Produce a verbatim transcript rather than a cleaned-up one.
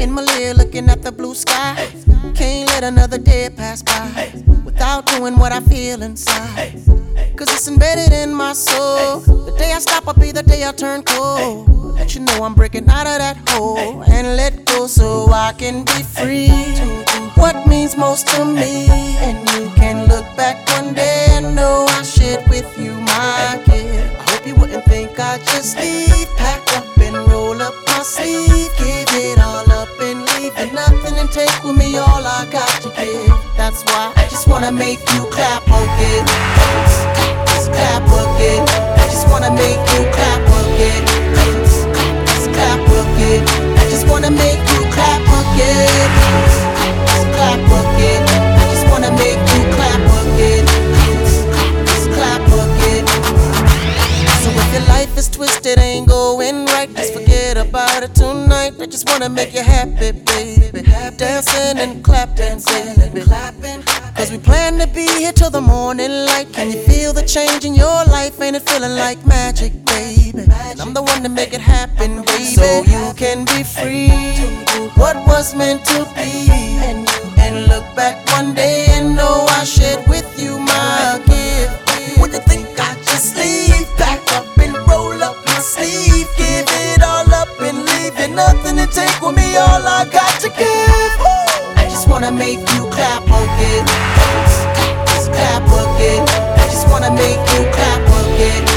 in my lair looking at the blue sky. Can't let another day pass by without doing what I feel inside. Cause it's embedded in my soul. The day I stop will be the day I turn cold. Let you know I'm breaking out of that hole and let go so I can be free to do what means most to me. And you can look back one day and know I shared with you my gift. I hope you wouldn't think I just leave, pack up and roll up my sleeve, give it all up and leave it nothing and take with me all I got to give. That's why I just wanna make you clap again. Just clap again. I just wanna make you clap again. Just clap again. I just wanna make you clap again. Just clap again. I just wanna make you clap again. Just clap again. So if your life is twisted, ain't going right, just forget about it tonight. I just wanna make you happy, baby. Dancing and clapping, baby. Cause we plan to be here till the morning light. Can you feel the change in your life? Ain't it feeling like magic, baby? And I'm the one to make it happen, baby. So you can be free to do what was meant to be. And you can look back one day and know I shared with you my gift. What you think I just leave? Pack up and roll up my sleeve, give it all up and leave it nothing to take with me all I got to give. I just wanna make you clap again. Just clap again. I just wanna make you clap again.